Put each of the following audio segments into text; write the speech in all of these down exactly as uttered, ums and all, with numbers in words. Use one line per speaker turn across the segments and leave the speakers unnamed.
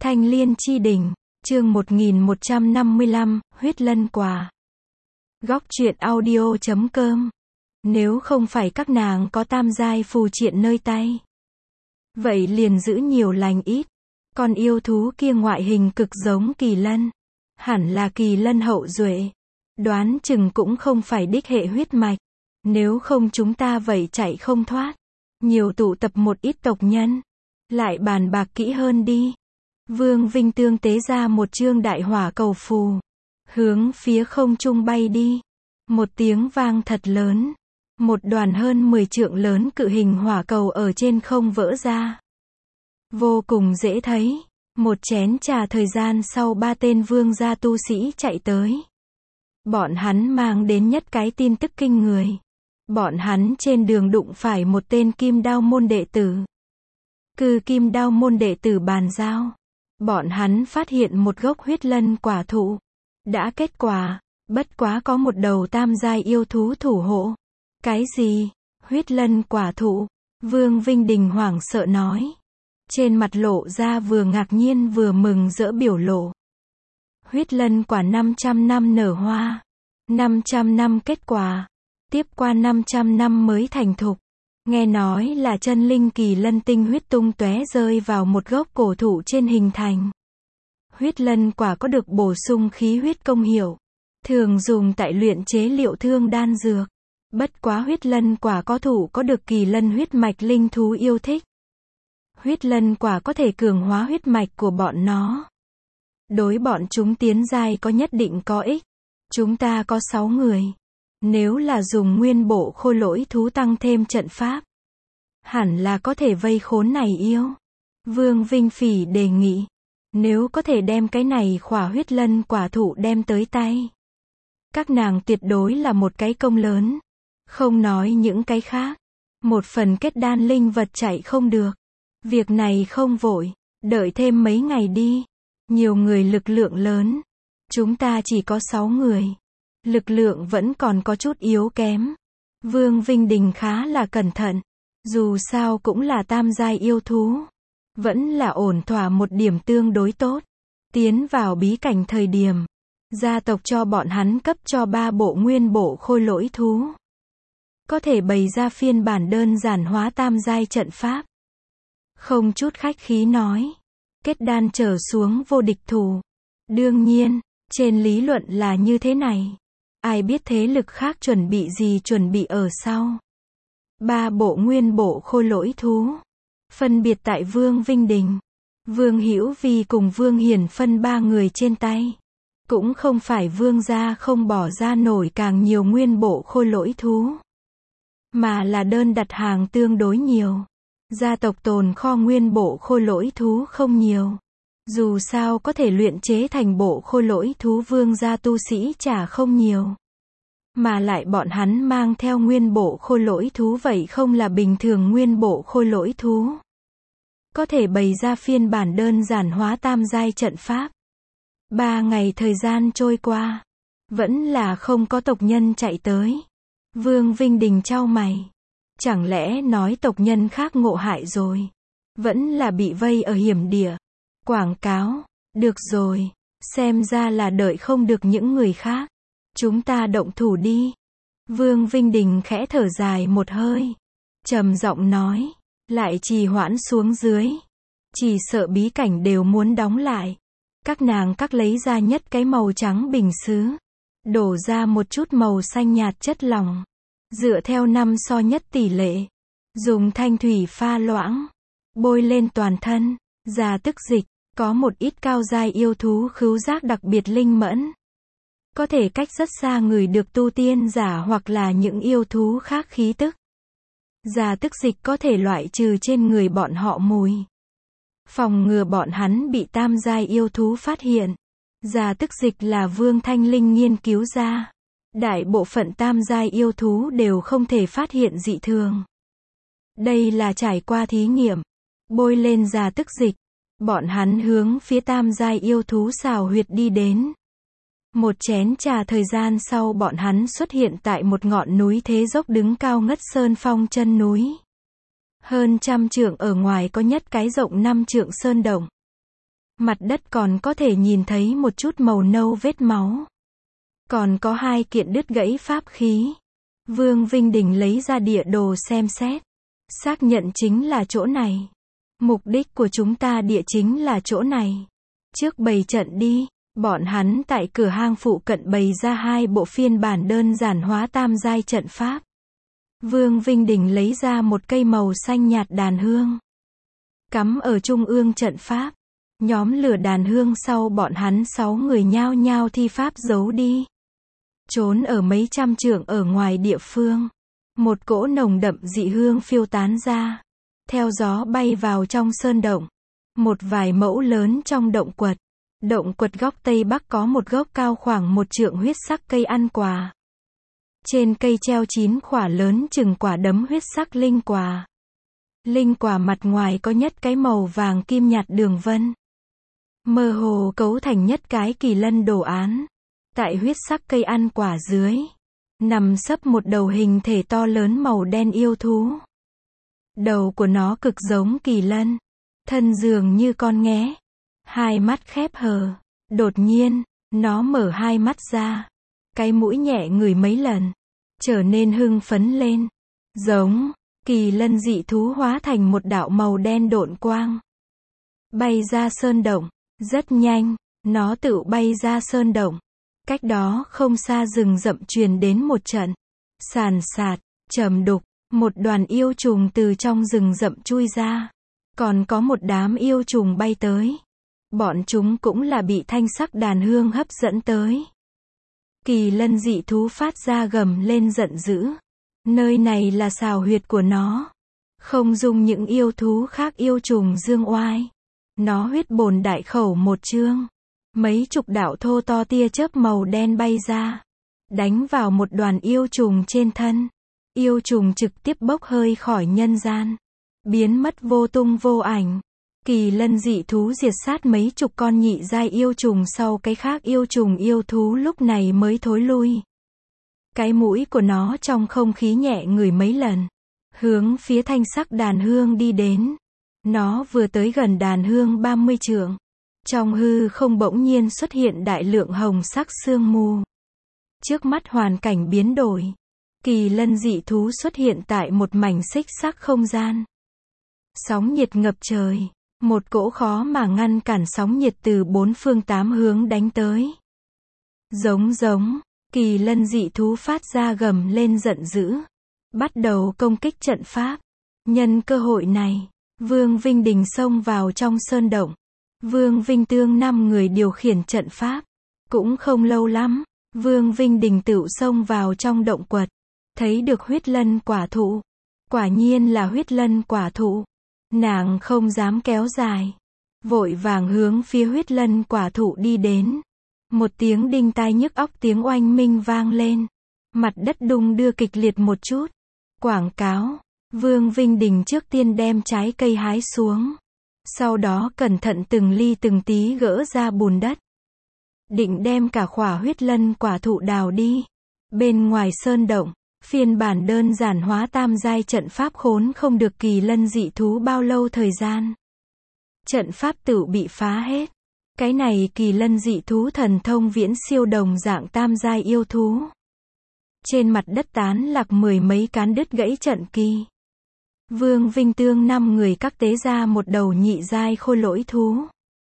Thanh Liên Chi Đỉnh, chương một nghìn một trăm năm mươi lăm, huyết lân quả. Góc truyện audio chấm com. Nếu không phải các nàng có tam giai phù triện nơi tay, vậy liền giữ nhiều lành ít. Con yêu thú kia ngoại hình cực giống kỳ lân, hẳn là kỳ lân hậu duệ. Đoán chừng cũng không phải đích hệ huyết mạch. Nếu không chúng ta vậy chạy không thoát. Nhiều tụ tập một ít tộc nhân, lại bàn bạc kỹ hơn đi. Vương Vinh tương tế ra một chương đại hỏa cầu phù, hướng phía không trung bay đi. Một tiếng vang thật lớn, một đoàn hơn mười trượng lớn cự hình hỏa cầu ở trên không vỡ ra. Vô cùng dễ thấy, một chén trà thời gian sau ba tên vương gia tu sĩ chạy tới. Bọn hắn mang đến nhất cái tin tức kinh người. Bọn hắn trên đường đụng phải một tên kim đao môn đệ tử. Cư kim đao môn đệ tử bàn giao. Bọn hắn phát hiện một gốc huyết lân quả thụ. Đã kết quả, bất quá có một đầu tam giai yêu thú thủ hộ. Cái gì? Huyết lân quả thụ? Vương Vinh Đình hoảng sợ nói. Trên mặt lộ ra vừa ngạc nhiên vừa mừng rỡ biểu lộ. Huyết lân quả năm trăm năm nở hoa. năm trăm năm kết quả. Tiếp qua năm trăm năm mới thành thục. Nghe nói là chân linh kỳ lân tinh huyết tung tóe rơi vào một gốc cổ thụ trên hình thành. Huyết lân quả có được bổ sung khí huyết công hiệu, thường dùng tại luyện chế liệu thương đan dược. Bất quá huyết lân quả có thụ có được kỳ lân huyết mạch linh thú yêu thích. Huyết lân quả có thể cường hóa huyết mạch của bọn nó. Đối bọn chúng tiến giai có nhất định có ích. Chúng ta có sáu người. Nếu là dùng nguyên bộ khôi lỗi thú tăng thêm trận pháp, hẳn là có thể vây khốn này yêu. Vương Vinh Phỉ đề nghị, nếu có thể đem cái này khỏa huyết lân quả thụ đem tới tay, các nàng tuyệt đối là một cái công lớn. Không nói những cái khác, một phần kết đan linh vật chạy không được. Việc này không vội, đợi thêm mấy ngày đi. Nhiều người lực lượng lớn, chúng ta chỉ có sáu người. Lực lượng vẫn còn có chút yếu kém. Vương Vinh Đình khá là cẩn thận. Dù sao cũng là tam giai yêu thú. Vẫn là ổn thỏa một điểm tương đối tốt. Tiến vào bí cảnh thời điểm, gia tộc cho bọn hắn cấp cho ba bộ nguyên bộ khôi lỗi thú. Có thể bày ra phiên bản đơn giản hóa tam giai trận pháp. Không chút khách khí nói. Kết đan trở xuống vô địch thủ. Đương nhiên, trên lý luận là như thế này. Ai biết thế lực khác chuẩn bị gì chuẩn bị ở sau. Ba bộ nguyên bộ khôi lỗi thú. Phân biệt tại Vương Vinh Đình, Vương Hữu Vi cùng Vương Hiển phân ba người trên tay. Cũng không phải Vương gia không bỏ ra nổi càng nhiều nguyên bộ khôi lỗi thú. Mà là đơn đặt hàng tương đối nhiều. Gia tộc tồn kho nguyên bộ khôi lỗi thú không nhiều. Dù sao có thể luyện chế thành bộ khôi lỗi thú vương gia tu sĩ chả không nhiều. Mà lại bọn hắn mang theo nguyên bộ khôi lỗi thú vậy không là bình thường nguyên bộ khôi lỗi thú. Có thể bày ra phiên bản đơn giản hóa tam giai trận pháp. Ba ngày thời gian trôi qua, vẫn là không có tộc nhân chạy tới. Vương Vinh Đình chau mày. Chẳng lẽ nói tộc nhân khác ngộ hại rồi? Vẫn là bị vây ở hiểm địa. Quảng cáo, được rồi, xem ra là đợi không được những người khác. Chúng ta động thủ đi. Vương Vinh Đình khẽ thở dài một hơi. Trầm giọng nói, lại trì hoãn xuống dưới. Chỉ sợ bí cảnh đều muốn đóng lại. Các nàng các lấy ra nhất cái màu trắng bình sứ. Đổ ra một chút màu xanh nhạt chất lỏng. Dựa theo năm so nhất tỷ lệ. Dùng thanh thủy pha loãng. Bôi lên toàn thân. Ra tức dịch. Có một ít cao giai yêu thú khứu giác đặc biệt linh mẫn. Có thể cách rất xa người được tu tiên giả hoặc là những yêu thú khác khí tức. Già tức dịch có thể loại trừ trên người bọn họ mùi. Phòng ngừa bọn hắn bị tam giai yêu thú phát hiện. Già tức dịch là Vương Thanh Linh nghiên cứu ra. Đại bộ phận tam giai yêu thú đều không thể phát hiện dị thường. Đây là trải qua thí nghiệm. Bôi lên già tức dịch. Bọn hắn hướng phía tam giai yêu thú xào huyệt đi đến. Một chén trà thời gian sau bọn hắn xuất hiện tại một ngọn núi thế dốc đứng cao ngất sơn phong chân núi. Hơn trăm trượng ở ngoài có nhất cái rộng năm trượng sơn động. Mặt đất còn có thể nhìn thấy một chút màu nâu vết máu. Còn có hai kiện đứt gãy pháp khí. Vương Vinh Đình lấy ra địa đồ xem xét. Xác nhận chính là chỗ này. Mục đích của chúng ta địa chính là chỗ này. Trước bày trận đi. Bọn hắn tại cửa hang phụ cận bày ra hai bộ phiên bản đơn giản hóa tam giai trận pháp. Vương Vinh Đình lấy ra một cây màu xanh nhạt đàn hương. Cắm ở trung ương trận pháp. Nhóm lửa đàn hương sau bọn hắn sáu người nhao nhao thi pháp giấu đi. Trốn ở mấy trăm trượng ở ngoài địa phương. Một cỗ nồng đậm dị hương phiêu tán ra. Theo gió bay vào trong sơn động. Một vài mẫu lớn trong động quật. Động quật góc tây bắc có một gốc cao khoảng một trượng huyết sắc cây ăn quả. Trên cây treo chín quả lớn chừng quả đấm huyết sắc linh quả. Linh quả mặt ngoài có nhất cái màu vàng kim nhạt đường vân. Mơ hồ cấu thành nhất cái kỳ lân đồ án. Tại huyết sắc cây ăn quả dưới. Nằm sấp một đầu hình thể to lớn màu đen yêu thú. Đầu của nó cực giống kỳ lân. Thân dường như con nghé. Hai mắt khép hờ. Đột nhiên, nó mở hai mắt ra. Cái mũi nhẹ ngửi mấy lần. Trở nên hưng phấn lên. Giống. Kỳ lân dị thú hóa thành một đạo màu đen độn quang. Bay ra sơn động. Rất nhanh. Nó tự bay ra sơn động. Cách đó không xa rừng rậm truyền đến một trận. Sàn sạt. Trầm đục. Một đoàn yêu trùng từ trong rừng rậm chui ra. Còn có một đám yêu trùng bay tới. Bọn chúng cũng là bị thanh sắc đàn hương hấp dẫn tới. Kỳ lân dị thú phát ra gầm lên giận dữ. Nơi này là xào huyệt của nó. Không dung những yêu thú khác yêu trùng dương oai. Nó huyết bồn đại khẩu một chương. Mấy chục đạo thô to tia chớp màu đen bay ra. Đánh vào một đoàn yêu trùng trên thân. Yêu trùng trực tiếp bốc hơi khỏi nhân gian. Biến mất vô tung vô ảnh. Kỳ lân dị thú diệt sát mấy chục con nhị giai yêu trùng sau cái khác yêu trùng yêu thú lúc này mới thối lui. Cái mũi của nó trong không khí nhẹ ngửi mấy lần. Hướng phía thanh sắc đàn hương đi đến. Nó vừa tới gần đàn hương ba mươi trượng. Trong hư không bỗng nhiên xuất hiện đại lượng hồng sắc sương mù. Trước mắt hoàn cảnh biến đổi. Kỳ lân dị thú xuất hiện tại một mảnh xích sắc không gian. Sóng nhiệt ngập trời. Một cỗ khó mà ngăn cản sóng nhiệt từ bốn phương tám hướng đánh tới. Giống giống. Kỳ lân dị thú phát ra gầm lên giận dữ. Bắt đầu công kích trận pháp. Nhân cơ hội này. Vương Vinh Đình xông vào trong sơn động. Vương Vinh Tương năm người điều khiển trận pháp. Cũng không lâu lắm. Vương Vinh Đình tự xông vào trong động quật. Thấy được huyết lân quả thụ. Quả nhiên là huyết lân quả thụ. Nàng không dám kéo dài. Vội vàng hướng phía huyết lân quả thụ đi đến. Một tiếng đinh tai nhức óc tiếng oanh minh vang lên. Mặt đất đung đưa kịch liệt một chút. Quảng cáo. Vương Vinh Đình trước tiên đem trái cây hái xuống. Sau đó cẩn thận từng ly từng tí gỡ ra bùn đất. Định đem cả khỏa huyết lân quả thụ đào đi. Bên ngoài sơn động. Phiên bản đơn giản hóa tam giai trận pháp khốn không được kỳ lân dị thú bao lâu thời gian. Trận pháp tự bị phá hết. Cái này kỳ lân dị thú thần thông viễn siêu đồng dạng tam giai yêu thú. Trên mặt đất tán lạc mười mấy cán đứt gãy trận kỳ. Vương Vinh Tương năm người các tế ra một đầu nhị giai khôi lỗi thú.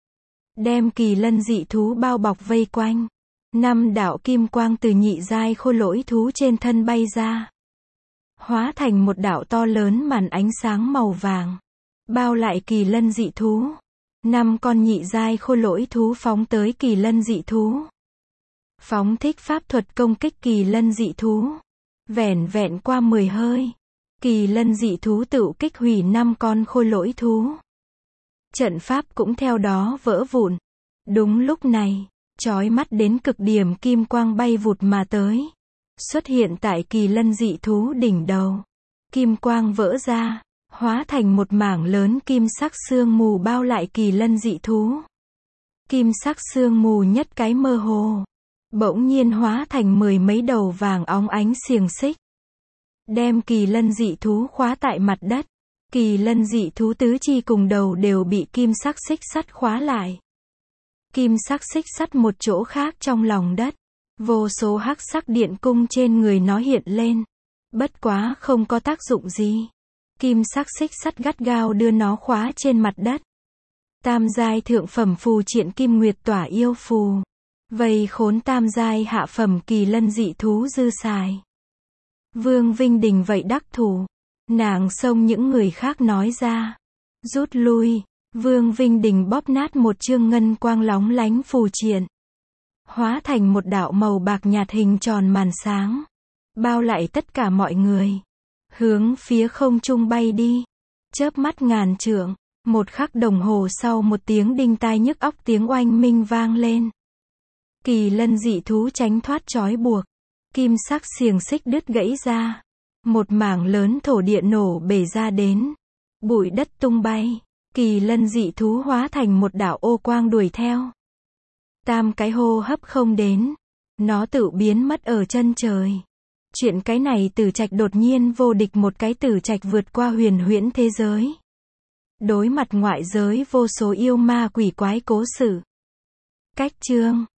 Đem kỳ lân dị thú bao bọc vây quanh. Năm đạo kim quang từ nhị giai khôi lỗi thú trên thân bay ra. Hóa thành một đạo to lớn màn ánh sáng màu vàng. Bao lại kỳ lân dị thú. Năm con nhị giai khôi lỗi thú phóng tới kỳ lân dị thú. Phóng thích pháp thuật công kích kỳ lân dị thú. Vẻn vẹn qua mười hơi. Kỳ lân dị thú tự kích hủy năm con khôi lỗi thú. Trận pháp cũng theo đó vỡ vụn. Đúng lúc này. Chói mắt đến cực điểm kim quang bay vụt mà tới. Xuất hiện tại kỳ lân dị thú đỉnh đầu. Kim quang vỡ ra. Hóa thành một mảng lớn kim sắc sương mù bao lại kỳ lân dị thú. Kim sắc sương mù nhất cái mơ hồ. Bỗng nhiên hóa thành mười mấy đầu vàng óng ánh xiềng xích. Đem kỳ lân dị thú khóa tại mặt đất. Kỳ lân dị thú tứ chi cùng đầu đều bị kim sắc xích sắt khóa lại. Kim sắc xích sắt một chỗ khác trong lòng đất. Vô số hắc sắc điện cung trên người nó hiện lên. Bất quá không có tác dụng gì. Kim sắc xích sắt gắt gao đưa nó khóa trên mặt đất. Tam giai thượng phẩm phù triện Kim Nguyệt Tỏa Yêu Phù. Vây khốn tam giai hạ phẩm kỳ lân dị thú dư xài. Vương Vinh Đình vậy đắc thủ. Nàng xông những người khác nói ra. Rút lui. Vương Vinh Đình bóp nát một chương ngân quang lóng lánh phù triện. Hóa thành một đạo màu bạc nhạt hình tròn màn sáng. Bao lại tất cả mọi người. Hướng phía không trung bay đi. Chớp mắt ngàn trượng. Một khắc đồng hồ sau một tiếng đinh tai nhức óc tiếng oanh minh vang lên. Kỳ lân dị thú tránh thoát trói buộc. Kim sắc xiềng xích đứt gãy ra. Một mảng lớn thổ địa nổ bể ra đến. Bụi đất tung bay. Kỳ lân dị thú hóa thành một đạo ô quang đuổi theo. Tam cái hô hấp không đến. Nó tự biến mất ở chân trời. Chuyện cái này Tử Trạch đột nhiên vô địch một cái Tử Trạch vượt qua huyền huyễn thế giới. Đối mặt ngoại giới vô số yêu ma quỷ quái cố sự. Cách chương